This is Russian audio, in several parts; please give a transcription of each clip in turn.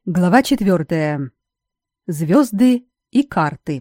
Глава 4. Звезды и карты.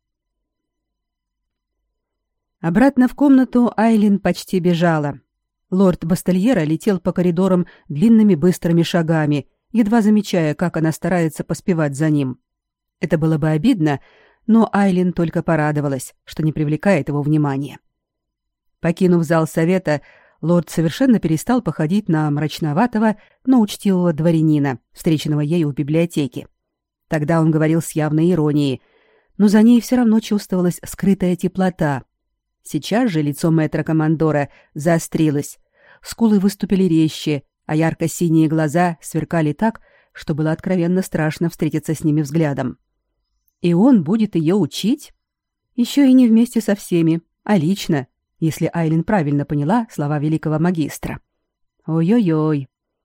Обратно в комнату Айлин почти бежала. Лорд Бастельера летел по коридорам длинными быстрыми шагами, едва замечая, как она старается поспевать за ним. Это было бы обидно, но Айлин только порадовалась, что не привлекает его внимания. Покинув зал совета, лорд совершенно перестал походить на мрачноватого, но учтивого дворянина, встреченного ею в библиотеке. Тогда он говорил с явной иронией, но за ней все равно чувствовалась скрытая теплота. Сейчас же лицо мэтра-командора заострилось, скулы выступили резче, а ярко-синие глаза сверкали так, что было откровенно страшно встретиться с ними взглядом. И он будет ее учить? Еще и не вместе со всеми, а лично, если Айлин правильно поняла слова великого магистра. Ой-ой-ой.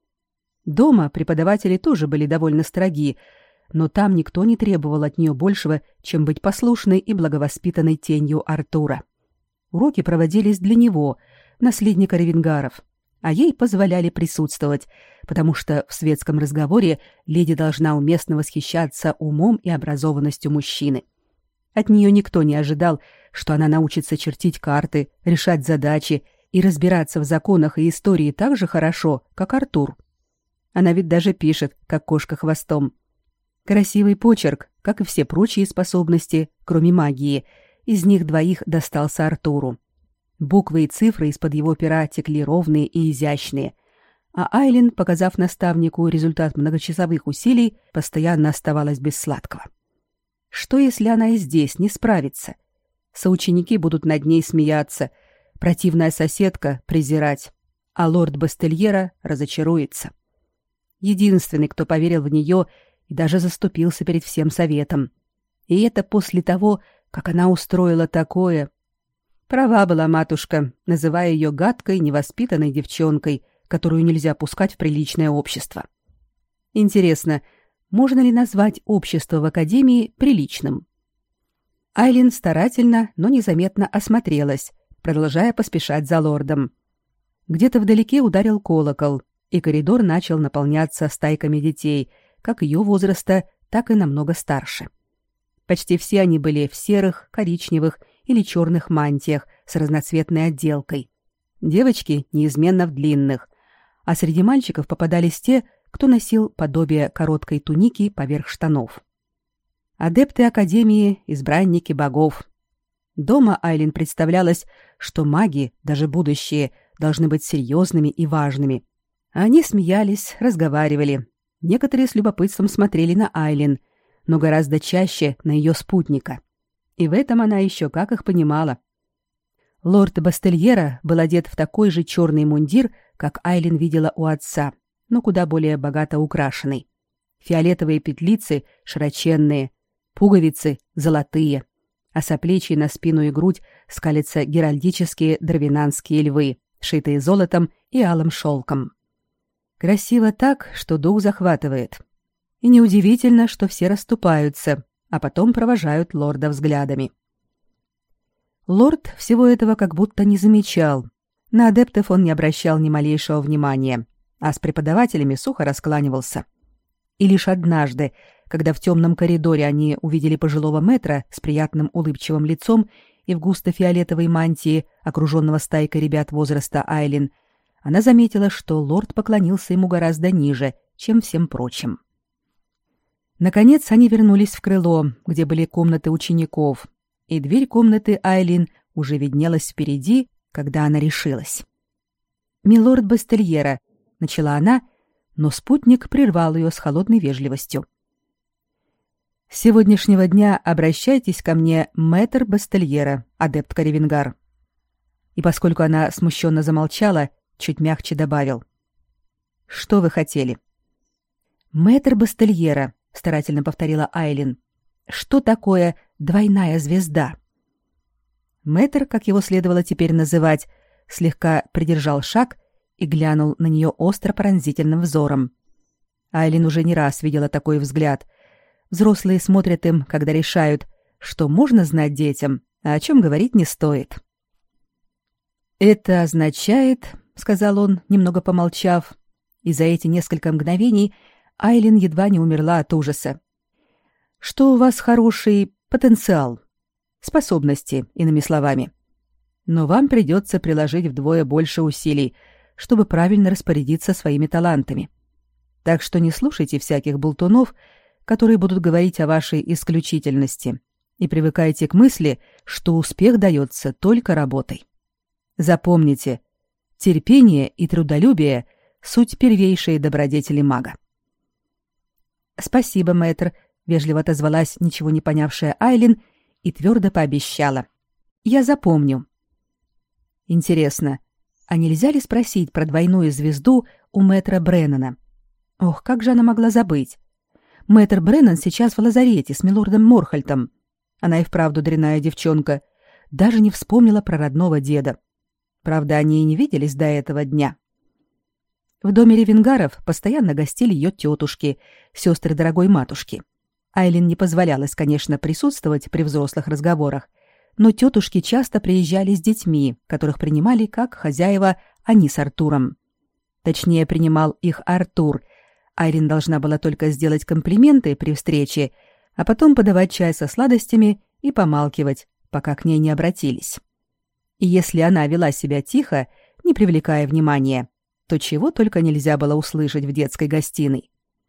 Дома преподаватели тоже были довольно строги, но там никто не требовал от нее большего, чем быть послушной и благовоспитанной тенью Артура. Уроки проводились для него, наследника Ревенгаров, а ей позволяли присутствовать, потому что в светском разговоре леди должна уместно восхищаться умом и образованностью мужчины. От нее никто не ожидал, что она научится чертить карты, решать задачи и разбираться в законах и истории так же хорошо, как Артур. Она ведь даже пишет, как кошка хвостом. Красивый почерк, как и все прочие способности, кроме магии, из них двоих достался Артуру. Буквы и цифры из-под его пера текли ровные и изящные, а Айлин, показав наставнику результат многочасовых усилий, постоянно оставалась без сладкого. Что, если она и здесь не справится? Соученики будут над ней смеяться, противная соседка презирать, а лорд Бастельера разочаруется. Единственный, кто поверил в нее и даже заступился перед всем советом. И это после того, как она устроила такое. Права была матушка, называя ее гадкой, невоспитанной девчонкой, которую нельзя пускать в приличное общество. Интересно, можно ли назвать общество в академии приличным? Айлин старательно, но незаметно осмотрелась, продолжая поспешать за лордом. Где-то вдалеке ударил колокол, и коридор начал наполняться стайками детей, как ее возраста, так и намного старше. Почти все они были в серых, коричневых или черных мантиях с разноцветной отделкой. Девочки неизменно в длинных, а среди мальчиков попадались те, кто носил подобие короткой туники поверх штанов. Адепты Академии, избранники богов. Дома Айлин представлялось, что маги, даже будущие, должны быть серьезными и важными. Они смеялись, разговаривали. Некоторые с любопытством смотрели на Айлин, но гораздо чаще на ее спутника. И в этом она еще как их понимала. Лорд Бастельера был одет в такой же черный мундир, как Айлин видела у отца, но куда более богато украшенный. Фиолетовые петлицы широченные, пуговицы золотые, а со плечей на спину и грудь скалятся геральдические дравинанские львы, шитые золотом и алым шелком. Красиво так, что дух захватывает. И неудивительно, что все расступаются, а потом провожают лорда взглядами. Лорд всего этого как будто не замечал. На адептов он не обращал ни малейшего внимания, а с преподавателями сухо раскланивался. И лишь однажды, когда в темном коридоре они увидели пожилого мэтра с приятным улыбчивым лицом и в густо-фиолетовой мантии, окруженного стайкой ребят возраста Айлин, она заметила, что лорд поклонился ему гораздо ниже, чем всем прочим. Наконец они вернулись в крыло, где были комнаты учеников, и дверь комнаты Айлин уже виднелась впереди, когда она решилась. «Милорд Бастельера», — начала она, но спутник прервал ее с холодной вежливостью. «С сегодняшнего дня обращайтесь ко мне, мэтр Бастельера, адептка Ревенгар». И поскольку она смущенно замолчала, чуть мягче добавил: «Что вы хотели?» «Мэтр Бастельера», — старательно повторила Айлин, — «что такое двойная звезда?» Мэтр, как его следовало теперь называть, слегка придержал шаг и глянул на нее остро-пронзительным взором. Айлин уже не раз видела такой взгляд. Взрослые смотрят им, когда решают, что можно знать детям, а о чем говорить не стоит. «Это означает, — сказал он, немного помолчав, и за эти несколько мгновений Айлин едва не умерла от ужаса. «Что у вас хороший потенциал, способности, иными словами. Но вам придется приложить вдвое больше усилий, чтобы правильно распорядиться своими талантами. Так что не слушайте всяких болтунов, которые будут говорить о вашей исключительности, и привыкайте к мысли, что успех дается только работой. Запомните, терпение и трудолюбие – суть первейшие добродетели мага». «Спасибо, мэтр», — вежливо отозвалась ничего не понявшая Айлин и твердо пообещала. «Я запомню». Интересно, а нельзя ли спросить про двойную звезду у мэтра Бреннана? Ох, как же она могла забыть? Мэтр Бреннан сейчас в лазарете с милордом Морхальтом. Она и вправду дрянная девчонка. Даже не вспомнила про родного деда. Правда, они и не виделись до этого дня. В доме Ревенгаров постоянно гостили ее тетушки, сестры дорогой матушки. Айлин не позволялось, конечно, присутствовать при взрослых разговорах, но тетушки часто приезжали с детьми, которых принимали как хозяева они с Артуром. Точнее, принимал их Артур. Айлин должна была только сделать комплименты при встрече, а потом подавать чай со сладостями и помалкивать, пока к ней не обратились. И если она вела себя тихо, не привлекая внимания, то чего только нельзя было услышать в детской гостиной.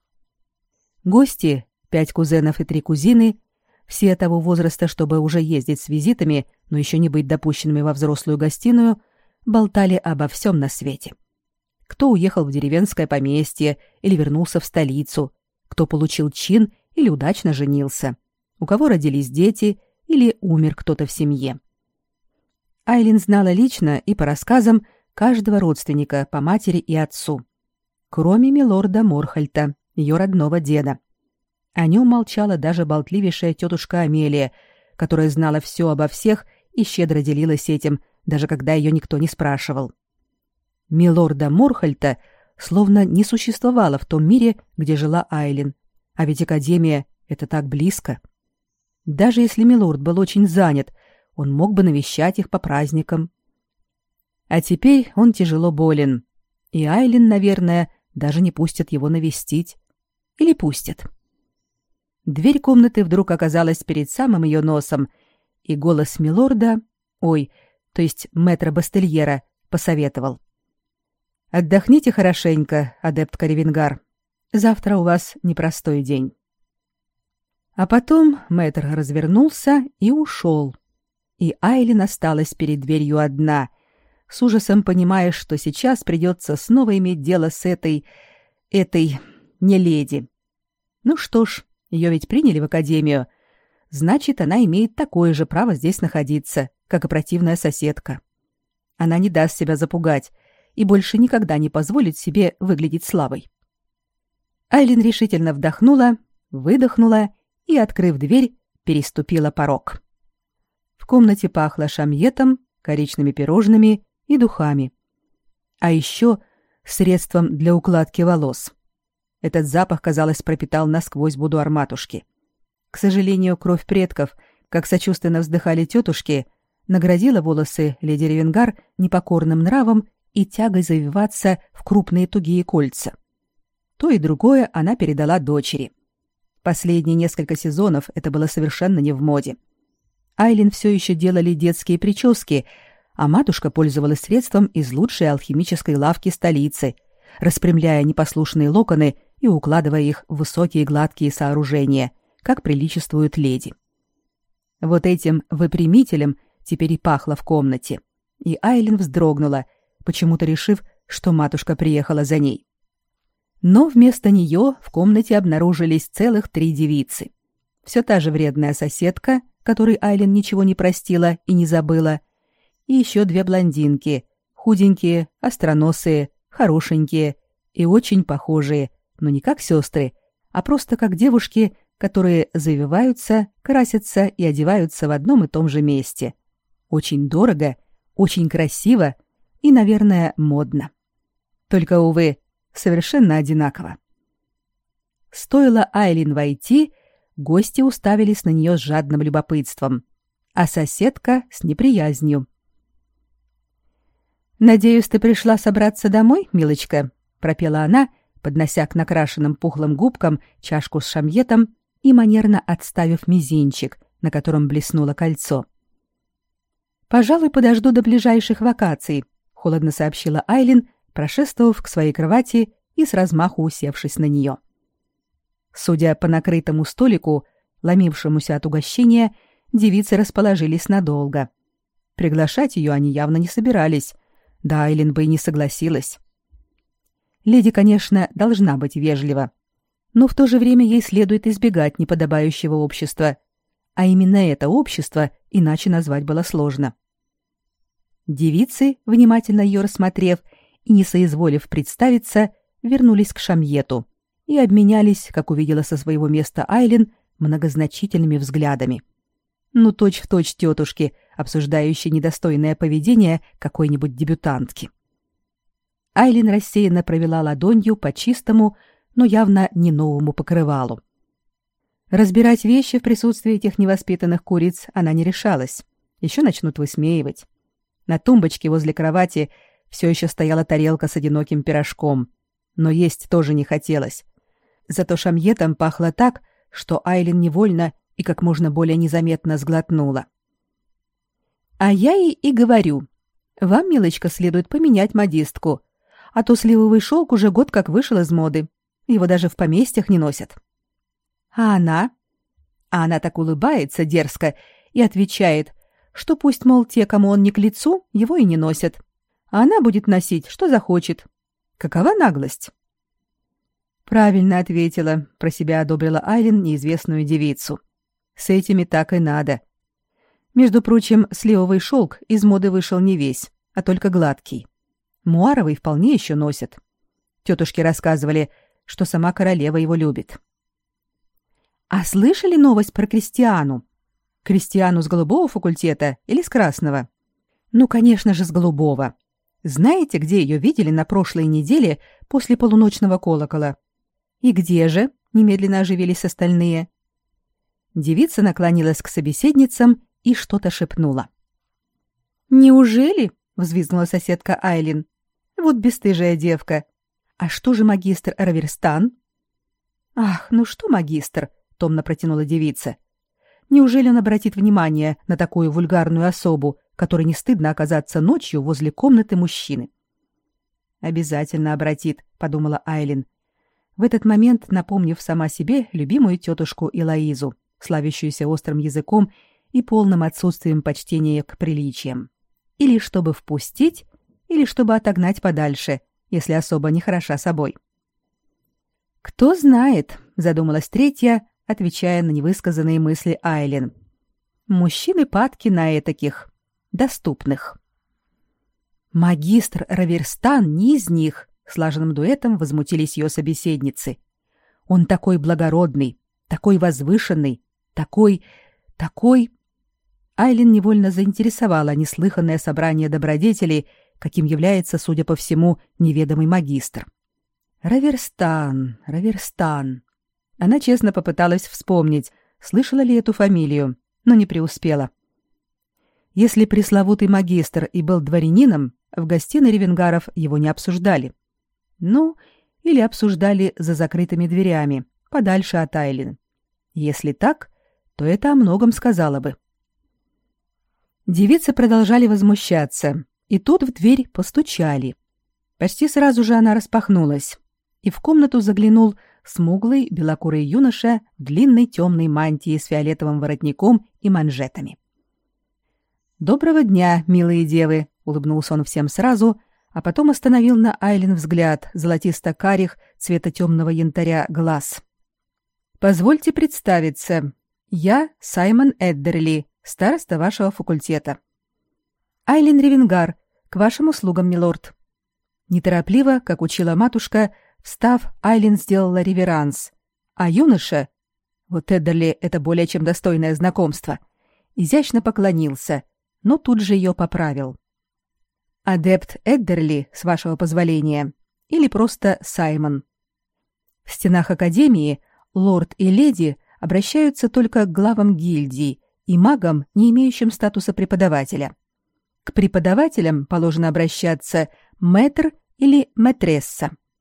Гости, 5 кузенов и 3 кузины, все того возраста, чтобы уже ездить с визитами, но еще не быть допущенными во взрослую гостиную, болтали обо всем на свете. Кто уехал в деревенское поместье или вернулся в столицу, кто получил чин или удачно женился, у кого родились дети или умер кто-то в семье. Айлин знала лично и по рассказам каждого родственника по матери и отцу, кроме милорда Морхальта, ее родного деда. О нем молчала даже болтливейшая тетушка Амелия, которая знала все обо всех и щедро делилась этим, даже когда ее никто не спрашивал. Милорда Морхальта словно не существовало в том мире, где жила Айлин, а ведь академия — это так близко. Даже если милорд был очень занят, он мог бы навещать их по праздникам. А теперь он тяжело болен, и Айлин, наверное, даже не пустит его навестить. Или пустит. Дверь комнаты вдруг оказалась перед самым ее носом, и голос милорда, то есть мэтра Бастельера, посоветовал: «Отдохните хорошенько, адептка Ревенгар. Завтра у вас непростой день». А потом мэтр развернулся и ушел, и Айлин осталась перед дверью одна, с ужасом понимая, что сейчас придется снова иметь дело с этой не леди. Ну что ж, ее ведь приняли в академию, значит, она имеет такое же право здесь находиться, как и противная соседка. Она не даст себя запугать и больше никогда не позволит себе выглядеть слабой. Айлин решительно вдохнула, выдохнула и, открыв дверь, переступила порог. В комнате пахло шамьетом, коричными пирожными и духами. А еще средством для укладки волос. Этот запах, казалось, пропитал насквозь будуар матушки. К сожалению, кровь предков, как сочувственно вздыхали тетушки, наградила волосы леди Ревенгар непокорным нравом и тягой завиваться в крупные тугие кольца. То и другое она передала дочери. Последние несколько сезонов это было совершенно не в моде. Айлин все еще делали детские прически, а матушка пользовалась средством из лучшей алхимической лавки столицы, распрямляя непослушные локоны и укладывая их в высокие гладкие сооружения, как приличествуют леди. Вот этим выпрямителем теперь и пахло в комнате, и Айлин вздрогнула, почему-то решив, что матушка приехала за ней. Но вместо нее в комнате обнаружились целых 3 девицы. Все та же вредная соседка, которой Айлин ничего не простила и не забыла, и еще 2 блондинки, худенькие, остроносые, хорошенькие и очень похожие, но не как сестры, а просто как девушки, которые завиваются, красятся и одеваются в одном и том же месте. Очень дорого, очень красиво и, наверное, модно. Только, увы, совершенно одинаково. Стоило Айлин войти, гости уставились на нее с жадным любопытством, а соседка с неприязнью. «Надеюсь, ты пришла собраться домой, милочка?» — пропела она, поднося к накрашенным пухлым губкам чашку с шамьетом и манерно отставив мизинчик, на котором блеснуло кольцо. «Пожалуй, подожду до ближайших вакаций», — холодно сообщила Айлин, прошествовав к своей кровати и с размаху усевшись на нее. Судя по накрытому столику, ломившемуся от угощения, девицы расположились надолго. Приглашать ее они явно не собирались, да Айлин бы и не согласилась. Леди, конечно, должна быть вежлива, но в то же время ей следует избегать неподобающего общества, а именно это общество иначе назвать было сложно. Девицы, внимательно ее рассмотрев и не соизволив представиться, вернулись к шамьету и обменялись, как увидела со своего места Айлин, многозначительными взглядами. Ну, точь-в-точь тетушки, обсуждающие недостойное поведение какой-нибудь дебютантки. Айлин рассеянно провела ладонью по чистому, но явно не новому покрывалу. Разбирать вещи в присутствии этих невоспитанных куриц она не решалась. Еще начнут высмеивать. На тумбочке возле кровати все еще стояла тарелка с одиноким пирожком, но есть тоже не хотелось. Зато шамьетом пахло так, что Айлин невольно и как можно более незаметно сглотнула. «А я ей и говорю, вам, милочка, следует поменять модистку, а то сливовый шелк уже год как вышел из моды, его даже в поместьях не носят». А она так улыбается дерзко и отвечает, что пусть, мол, те, кому он не к лицу, его и не носят, а она будет носить, что захочет. Какова наглость? Правильно ответила, про себя одобрила Айлин неизвестную девицу. С этими так и надо. Между прочим, сливовый шелк из моды вышел не весь, а только гладкий. Муаровый вполне еще носят. Тетушки рассказывали, что сама королева его любит. А слышали новость про Кристиану? Кристиану с голубого факультета или с красного? Ну, конечно же, с голубого. Знаете, где ее видели на прошлой неделе после полуночного колокола? И где же? Немедленно оживились остальные. Девица наклонилась к собеседницам и что-то шепнула. «Неужели?» — взвизгнула соседка Айлин. «Вот бесстыжая девка. А что же магистр Раверстан?» «Ах, ну что магистр?» — томно протянула девица. «Неужели он обратит внимание на такую вульгарную особу, которой не стыдно оказаться ночью возле комнаты мужчины?» «Обязательно обратит», — подумала Айлин, в этот момент напомнив сама себе любимую тетушку Элоизу, славящуюся острым языком и полным отсутствием почтения к приличиям. Или чтобы впустить, или чтобы отогнать подальше, если особо не хороша собой. «Кто знает», — задумалась третья, отвечая на невысказанные мысли Айлин. «Мужчины падки на этаких, доступных». «Магистр Раверстан не из них», — слаженным дуэтом возмутились ее собеседницы. «Он такой благородный, такой возвышенный, такой... Айлин невольно заинтересовала неслыханное собрание добродетелей, каким является, судя по всему, неведомый магистр. Раверстан. Она честно попыталась вспомнить, слышала ли эту фамилию, но не преуспела. Если пресловутый магистр и был дворянином, в гостиной Ревенгаров его не обсуждали. Ну, или обсуждали за закрытыми дверями, подальше от Айлин. Если так, то это о многом сказала бы. Девицы продолжали возмущаться, и тут в дверь постучали. Почти сразу же она распахнулась, и в комнату заглянул смуглый белокурый юноша в длинной темной мантии с фиолетовым воротником и манжетами. «Доброго дня, милые девы!» — улыбнулся он всем сразу, а потом остановил на Айлин взгляд золотисто-карих цвета темного янтаря глаз. «Позвольте представиться. Я Саймон Эддерли, староста вашего факультета». «Айлин Ревенгар, к вашим услугам, милорд». Неторопливо, как учила матушка, встав, Айлин сделала реверанс, а юноша, вот Эддерли — это более чем достойное знакомство, изящно поклонился, но тут же ее поправил. «Адепт Эддерли, с вашего позволения, или просто Саймон». В стенах Академии лорд и леди обращаются только к главам гильдии и магам, не имеющим статуса преподавателя. К преподавателям положено обращаться мэтр или мэтресса.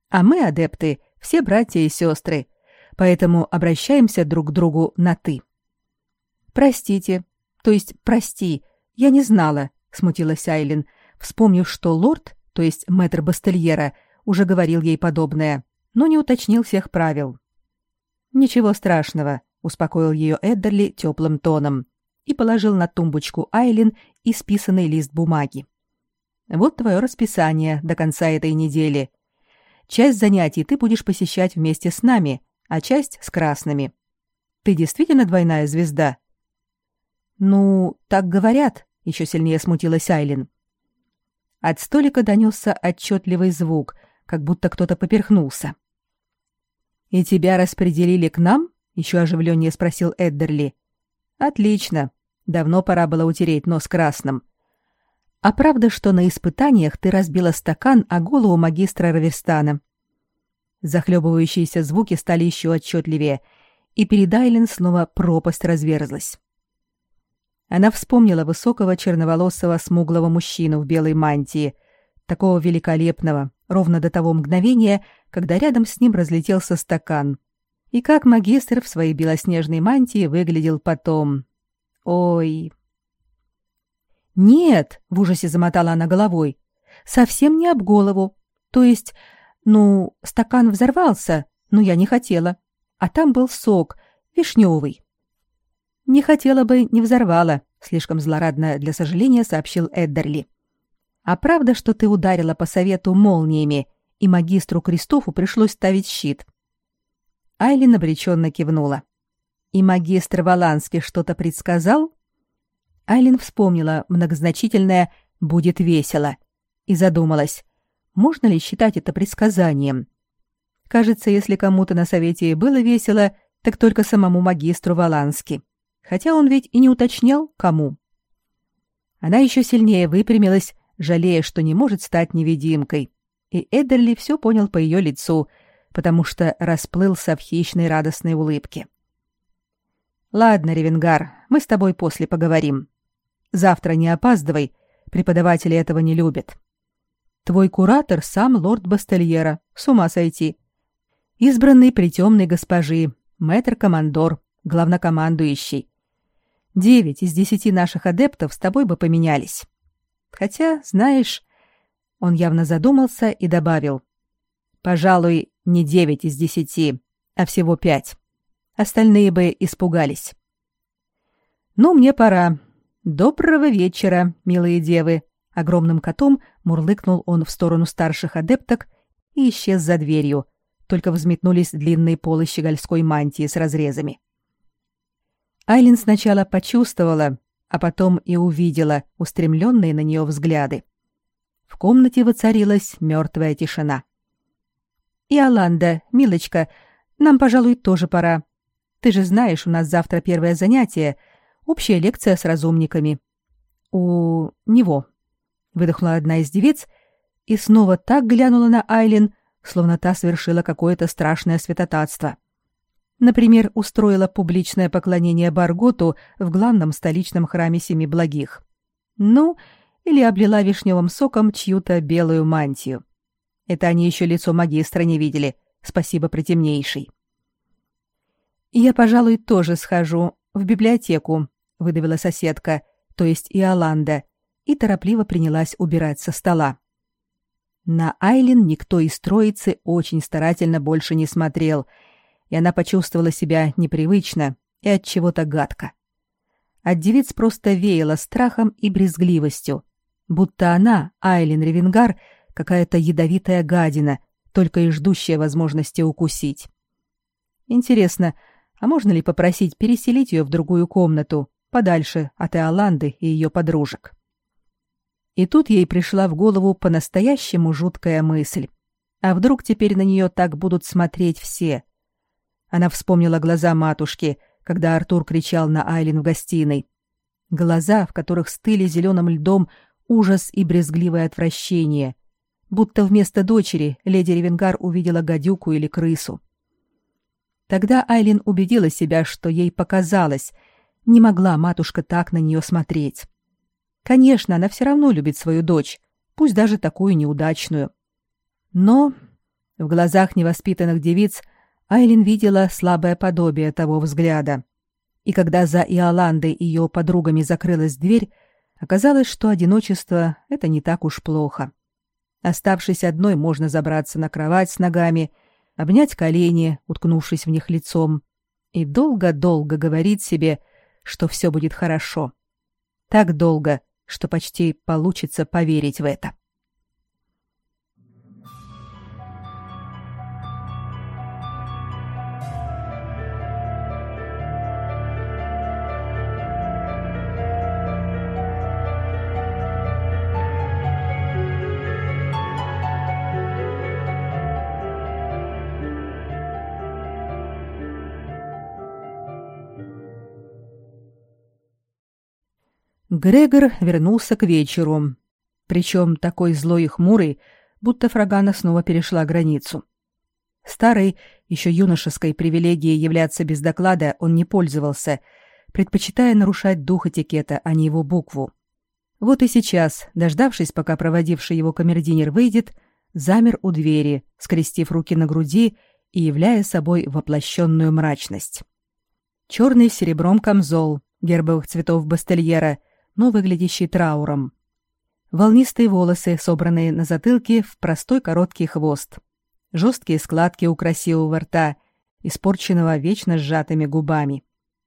А мы, адепты, все братья и сестры, поэтому обращаемся друг к другу на «ты». «Простите, то есть прости, я не знала», — смутилась Айлин, вспомнив, что лорд, то есть мэтр Бастельера, уже говорил ей подобное, но не уточнил всех правил. «Ничего страшного», — успокоил ее Эддерли теплым тоном и положил на тумбочку Айлин исписанный лист бумаги. «Вот твое расписание до конца этой недели. Часть занятий ты будешь посещать вместе с нами, а часть с красными. Ты действительно двойная звезда?» «Ну, так говорят», — еще сильнее смутилась Айлин. От столика донесся отчетливый звук, как будто кто-то поперхнулся. «И тебя распределили к нам?» — еще оживленнее спросил Эддерли. «Отлично. Давно пора было утереть нос красным. А правда, что на испытаниях ты разбила стакан о голову магистра Раверстана?» Захлебывающиеся звуки стали еще отчетливее, и перед Айлин снова пропасть разверзлась. Она вспомнила высокого черноволосого смуглого мужчину в белой мантии, такого великолепного, ровно до того мгновения, когда рядом с ним разлетелся стакан, и как магистр в своей белоснежной мантии выглядел потом. Ой! «Нет!» — в ужасе замотала она головой. «Совсем не об голову. То есть, стакан взорвался, но я не хотела. А там был сок, вишневый». «Не хотела бы, не взорвала», — слишком злорадно для сожаления сообщил Эддерли. «А правда, что ты ударила по совету молниями, и магистру Кристофу пришлось ставить щит?» Айлин обреченно кивнула. «И магистр Валанский что-то предсказал?» Айлин вспомнила многозначительное «будет весело» и задумалась, можно ли считать это предсказанием. Кажется, если кому-то на совете и было весело, так только самому магистру Валански. Хотя он ведь и не уточнял, кому. Она еще сильнее выпрямилась, жалея, что не может стать невидимкой. И Эддерли все понял по ее лицу, потому что расплылся в хищной радостной улыбке. «Ладно, Ревенгар, мы с тобой после поговорим. Завтра не опаздывай, преподаватели этого не любят. Твой куратор сам лорд Бастельера, с ума сойти. Избранный при темной госпожи, мэтр-командор, главнокомандующий. 9 из 10 наших адептов с тобой бы поменялись. Хотя, знаешь...» Он явно задумался и добавил. «Пожалуй, не 9 из 10, а всего 5. Остальные бы испугались. Ну, мне пора. Доброго вечера, милые девы!» Огромным котом мурлыкнул он в сторону старших адепток и исчез за дверью. Только взметнулись длинные полы щегольской мантии с разрезами. Айлин сначала почувствовала, а потом и увидела устремленные на нее взгляды. В комнате воцарилась мертвая тишина. «Иоланда, милочка, нам, пожалуй, тоже пора. Ты же знаешь, у нас завтра первое занятие, общая лекция с разумниками. У него», — выдохнула одна из девиц и снова так глянула на Айлин, словно та совершила какое-то страшное святотатство. Например, устроила публичное поклонение Барготу в главном столичном храме Семи Благих. Или облила вишневым соком чью-то белую мантию. Это они еще лицо магистра не видели, спасибо притемнейший. «Я, пожалуй, тоже схожу в библиотеку», — выдавила соседка, то есть Иоланда, и торопливо принялась убирать со стола. На Айлин никто из троицы очень старательно больше не смотрел, и она почувствовала себя непривычно и от чего-то гадко. От девиц просто веяло страхом и брезгливостью, будто она, Айлин Ревенгар, какая-то ядовитая гадина, только и ждущая возможности укусить. Интересно, а можно ли попросить переселить ее в другую комнату, подальше от Иоланды и ее подружек? И тут ей пришла в голову по-настоящему жуткая мысль. А вдруг теперь на нее так будут смотреть все? Она вспомнила глаза матушки, когда Артур кричал на Айлин в гостиной. Глаза, в которых стыли зеленым льдом ужас и брезгливое отвращение, будто вместо дочери леди Ревенгар увидела гадюку или крысу. Тогда Айлин убедила себя, что ей показалось, не могла матушка так на нее смотреть. Конечно, она все равно любит свою дочь, пусть даже такую неудачную. Но В глазах невоспитанных девиц Айлин видела слабое подобие того взгляда. И когда за Иоландой и ее подругами закрылась дверь, оказалось, что одиночество — это не так уж плохо. Оставшись одной, можно забраться на кровать с ногами, обнять колени, уткнувшись в них лицом, и долго-долго говорить себе, что все будет хорошо. Так долго, что почти получится поверить в это. Грегор вернулся к вечеру, причем такой злой и хмурый, будто Фрагана снова перешла границу. Старой, еще юношеской привилегией являться без доклада он не пользовался, предпочитая нарушать дух этикета, а не его букву. Вот и сейчас, дождавшись, пока проводивший его камердинер выйдет, замер у двери, скрестив руки на груди и являя собой воплощенную мрачность. Черный с серебром камзол, гербовых цветов Бастельера, но выглядящий трауром. Волнистые волосы, собранные на затылке в простой короткий хвост. Жесткие складки у красивого рта, испорченного вечно сжатыми губами.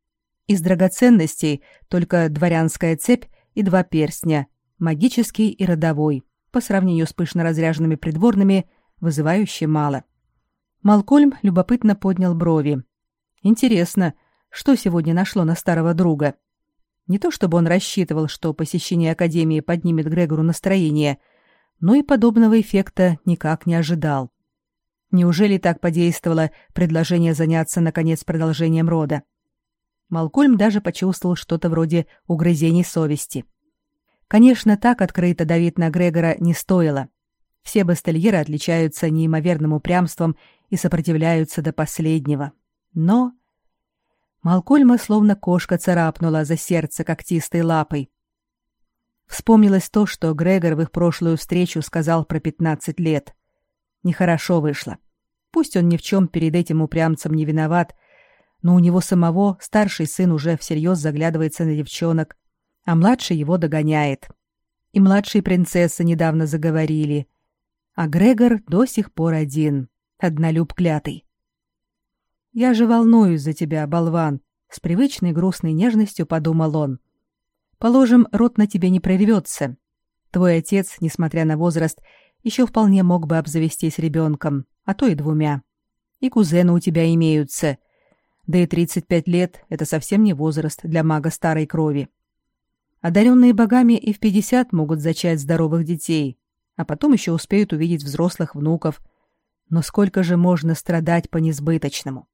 Из драгоценностей только дворянская цепь и 2 перстня, магический и родовой, по сравнению с пышно разряженными придворными, вызывающе мало. Малкольм любопытно поднял брови. Интересно, что сегодня нашло на старого друга? Не то чтобы он рассчитывал, что посещение академии поднимет Грегору настроение, но и подобного эффекта никак не ожидал. Неужели так подействовало предложение заняться, наконец, продолжением рода? Малкольм даже почувствовал что-то вроде угрызений совести. Конечно, так открыто давить на Грегора не стоило. Все бастельеры отличаются неимоверным упрямством и сопротивляются до последнего. Но Малкольма словно кошка царапнула за сердце когтистой лапой. Вспомнилось то, что Грегор в их прошлую встречу сказал про 15 лет. Нехорошо вышло. Пусть он ни в чем перед этим упрямцем не виноват, но у него самого старший сын уже всерьез заглядывается на девчонок, а младший его догоняет. И младшие принцессы недавно заговорили. А Грегор до сих пор один, однолюб клятый. «Я же волнуюсь за тебя, болван», — с привычной грустной нежностью подумал он. «Положим, род на тебе не прорвется. Твой отец, несмотря на возраст, еще вполне мог бы обзавестись ребенком, а то и 2. И кузены у тебя имеются. Да и 35 лет — это совсем не возраст для мага старой крови. Одаренные богами и в 50 могут зачать здоровых детей, а потом еще успеют увидеть взрослых внуков. Но сколько же можно страдать по несбыточному?»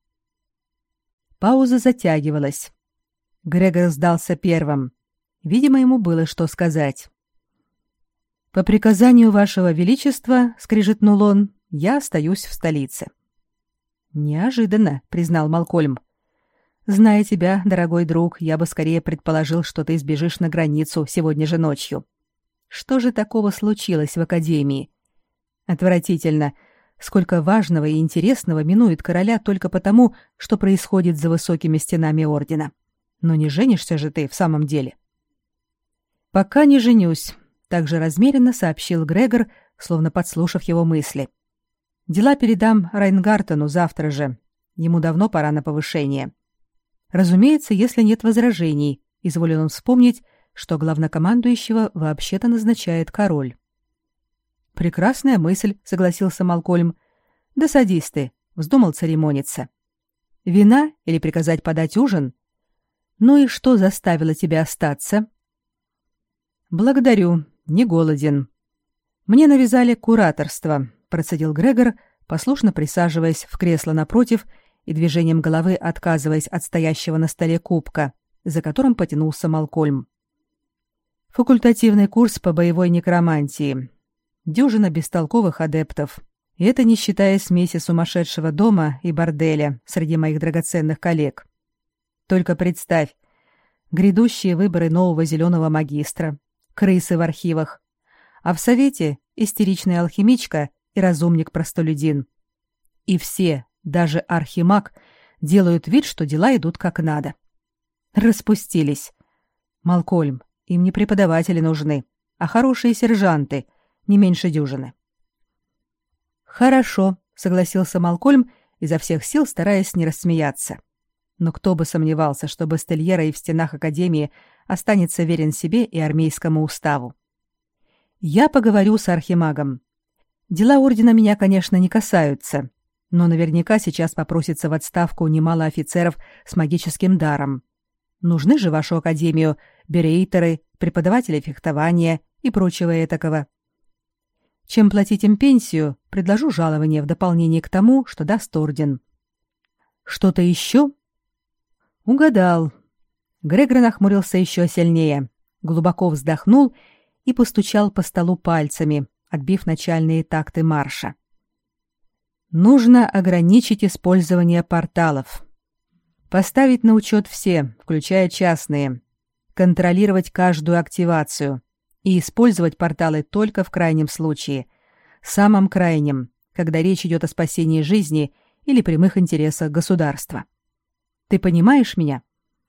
Пауза затягивалась. Грегор сдался первым. Видимо, ему было что сказать. «По приказанию вашего величества, — скрижетнул он, — я остаюсь в столице». «Неожиданно», — признал Малкольм. «Зная тебя, дорогой друг, я бы скорее предположил, что ты сбежишь на границу сегодня же ночью. Что же такого случилось в академии? Отвратительно. Сколько важного и интересного минует короля только потому, что происходит за высокими стенами ордена. Но не женишься же ты в самом деле». «Пока не женюсь», — также размеренно сообщил Грегор, словно подслушав его мысли. «Дела передам Райнгартену завтра же. Ему давно пора на повышение. Разумеется, если нет возражений», — изволил он вспомнить, что главнокомандующего вообще-то назначает король. «Прекрасная мысль», — согласился Малкольм. «Да садись ты», — вздумал церемониться. «Вина или приказать подать ужин? Ну и что заставило тебя остаться?» «Благодарю, не голоден. Мне навязали кураторство», — процедил Грегор, послушно присаживаясь в кресло напротив и движением головы отказываясь от стоящего на столе кубка, за которым потянулся Малкольм. «Факультативный курс по боевой некромантии. Дюжина бестолковых адептов. И это не считая смеси сумасшедшего дома и борделя среди моих драгоценных коллег. Только представь, грядущие выборы нового зеленого магистра, крысы в архивах, а в совете истеричная алхимичка и разумник-простолюдин. И все, даже архимаг, делают вид, что дела идут как надо. Распустились. Малкольм, им не преподаватели нужны, а хорошие сержанты, не меньше дюжины. Хорошо, согласился Малкольм, изо всех сил стараясь не рассмеяться. Но кто бы сомневался, что Бастельера и в стенах Академии останется верен себе и армейскому уставу. Я поговорю с архимагом. Дела ордена меня, конечно, не касаются, но наверняка сейчас попросится в отставку немало офицеров с магическим даром. Нужны же в вашу академию берейтеры, преподаватели фехтования и прочего этакого. Чем платить им пенсию, предложу жалование в дополнение к тому, что даст орден. Что-то еще? Угадал. Грегор нахмурился еще сильнее, глубоко вздохнул и постучал по столу пальцами, отбив начальные такты марша. Нужно ограничить использование порталов. Поставить на учет все, включая частные. Контролировать каждую активацию. И использовать порталы только в крайнем случае. Самом крайнем, когда речь идет о спасении жизни или прямых интересах государства. Ты понимаешь меня?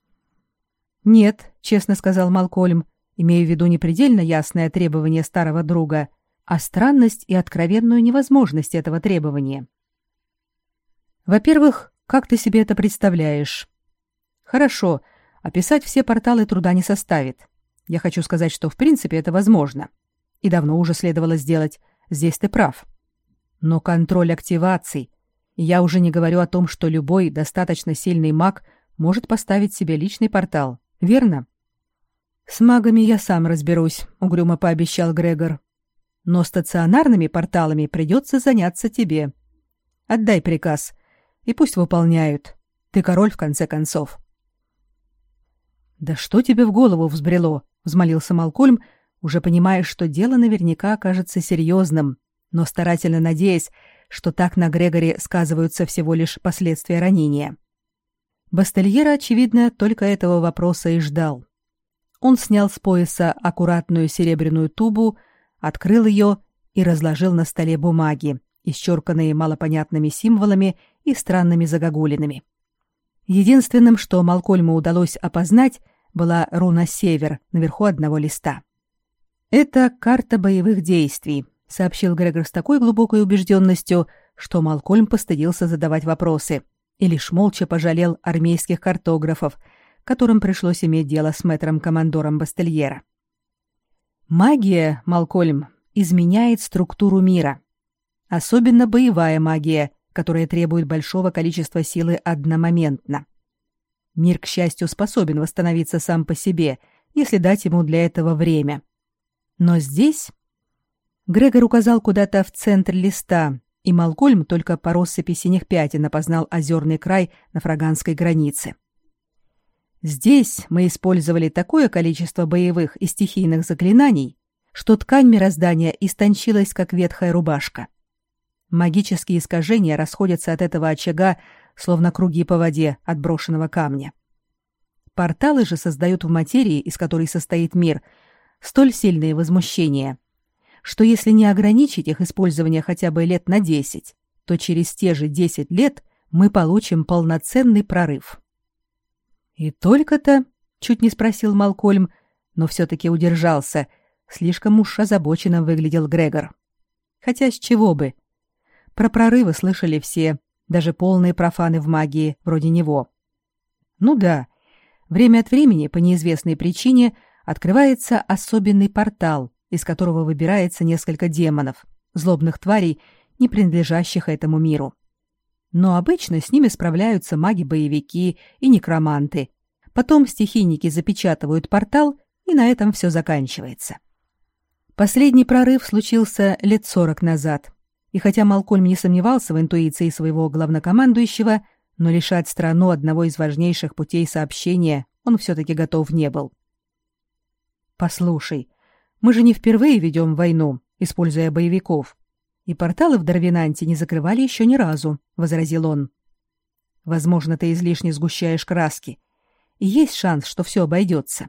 Нет, честно сказал Малкольм, имея в виду не предельно ясное требование старого друга, а странность и откровенную невозможность этого требования. Во-первых, как ты себе это представляешь? Хорошо, описать все порталы труда не составит. Я хочу сказать, что в принципе это возможно. И давно уже следовало сделать. Здесь ты прав. Но контроль активаций. Я уже не говорю о том, что любой достаточно сильный маг может поставить себе личный портал. Верно? С магами я сам разберусь, угрюмо пообещал Грегор. Но стационарными порталами придется заняться тебе. Отдай приказ, и пусть выполняют. Ты король, в конце концов. Да что тебе в голову взбрело? Взмолился Малкольм, уже понимая, что дело наверняка окажется серьезным, но старательно надеясь, что так на Грегоре сказываются всего лишь последствия ранения. Бастельера, очевидно, только этого вопроса и ждал. Он снял с пояса аккуратную серебряную тубу, открыл ее и разложил на столе бумаги, исчерканные малопонятными символами и странными загогулинами. Единственным, что Малкольму удалось опознать, была руна «Север» наверху одного листа. «Это карта боевых действий», — сообщил Грегор с такой глубокой убежденностью, что Малкольм постыдился задавать вопросы и лишь молча пожалел армейских картографов, которым пришлось иметь дело с мэтром-командором Бастельера. «Магия, Малкольм, изменяет структуру мира. Особенно боевая магия, которая требует большого количества силы одномоментно. Мир, к счастью, способен восстановиться сам по себе, если дать ему для этого время. Но здесь...» Грегор указал куда-то в центр листа, и Малкольм только по россыпи синих пятен опознал озерный край на фраганской границе. «Здесь мы использовали такое количество боевых и стихийных заклинаний, что ткань мироздания истончилась, как ветхая рубашка. Магические искажения расходятся от этого очага, словно круги по воде от брошенного камня. Порталы же создают в материи, из которой состоит мир, столь сильные возмущения, что если не ограничить их использование хотя бы лет на 10, то через те же 10 лет мы получим полноценный прорыв». «И только-то?» — чуть не спросил Малкольм, но все-таки удержался. Слишком уж озабоченно выглядел Грегор. Хотя с чего бы? Про прорывы слышали все, даже полные профаны в магии, вроде него. Ну да, время от времени, по неизвестной причине, открывается особенный портал, из которого выбирается несколько демонов, злобных тварей, не принадлежащих этому миру. Но обычно с ними справляются маги-боевики и некроманты. Потом стихийники запечатывают портал, и на этом все заканчивается. Последний прорыв случился лет 40 назад. И хотя Малкольм не сомневался в интуиции своего главнокомандующего, но лишать страну одного из важнейших путей сообщения он все-таки готов не был. «Послушай, мы же не впервые ведем войну, используя боевиков. И порталы в Дарвинанте не закрывали еще ни разу», — возразил он. «Возможно, ты излишне сгущаешь краски. И есть шанс, что все обойдется».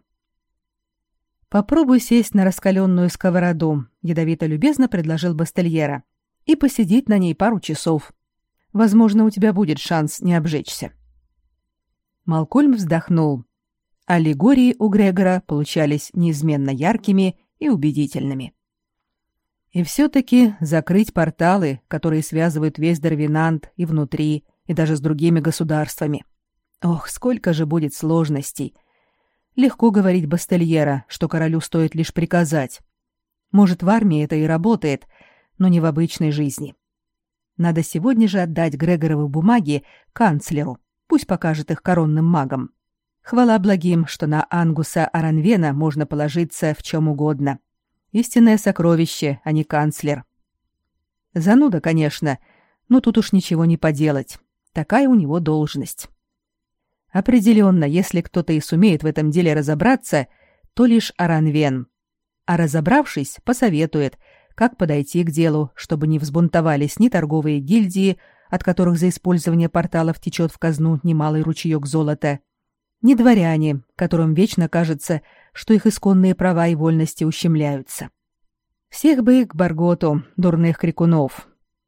«Попробуй сесть на раскаленную сковороду», — ядовито-любезно предложил Бастельера, «и посидеть на ней пару часов. Возможно, у тебя будет шанс не обжечься». Малкольм вздохнул. Аллегории у Грегора получались неизменно яркими и убедительными. И все-таки закрыть порталы, которые связывают весь Дарвинант и внутри, и даже с другими государствами. Ох, сколько же будет сложностей. Легко говорить Бастельера, что королю стоит лишь приказать. Может, в армии это и работает, но не в обычной жизни. Надо сегодня же отдать Грегоровы бумаги канцлеру, пусть покажет их коронным магам. Хвала благим, что на Ангуса Аранвена можно положиться в чем угодно. Истинное сокровище, а не канцлер. Зануда, конечно, но тут уж ничего не поделать. Такая у него должность. Определенно, если кто-то и сумеет в этом деле разобраться, то лишь Аранвен. А разобравшись, посоветует, как подойти к делу, чтобы не взбунтовались ни торговые гильдии, от которых за использование порталов течет в казну немалый ручеек золота, ни дворяне, которым вечно кажется, что их исконные права и вольности ущемляются. Всех бы к Барготу, дурных крикунов.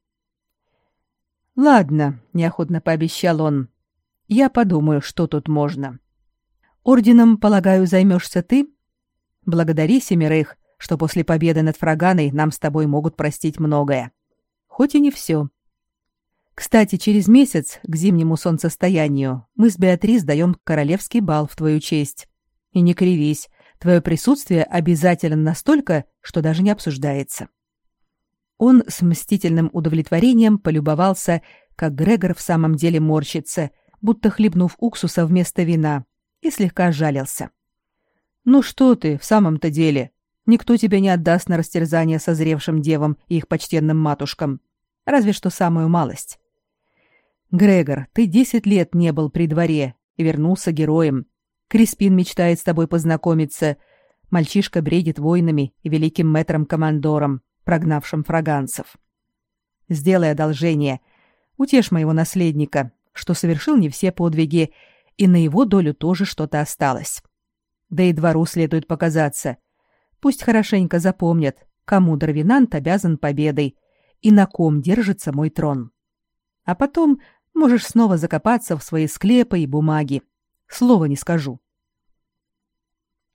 «Ладно», — неохотно пообещал он, — «я подумаю, что тут можно. Орденом, полагаю, займешься ты? Благодари семерых, что после победы над Фраганой нам с тобой могут простить многое. Хоть и не все. Кстати, через месяц, к зимнему солнцестоянию, мы с Беатрис даем королевский бал в твою честь. И не кривись, твое присутствие обязательно настолько, что даже не обсуждается». Он с мстительным удовлетворением полюбовался, как Грегор в самом деле морщится, будто хлебнув уксуса вместо вина, и слегка жалился. «Ну что ты, в самом-то деле? Никто тебя не отдаст на растерзание созревшим девам и их почтенным матушкам. Разве что самую малость. Грегор, ты 10 лет не был при дворе и вернулся героем. Криспин мечтает с тобой познакомиться. Мальчишка бредит войнами и великим мэтром-командором, прогнавшим фраганцев. Сделай одолжение. Утешь моего наследника, что совершил не все подвиги, и на его долю тоже что-то осталось. Да и двору следует показаться. Пусть хорошенько запомнят, кому Дарвинант обязан победой и на ком держится мой трон. А потом можешь снова закопаться в свои склепы и бумаги. Слова не скажу.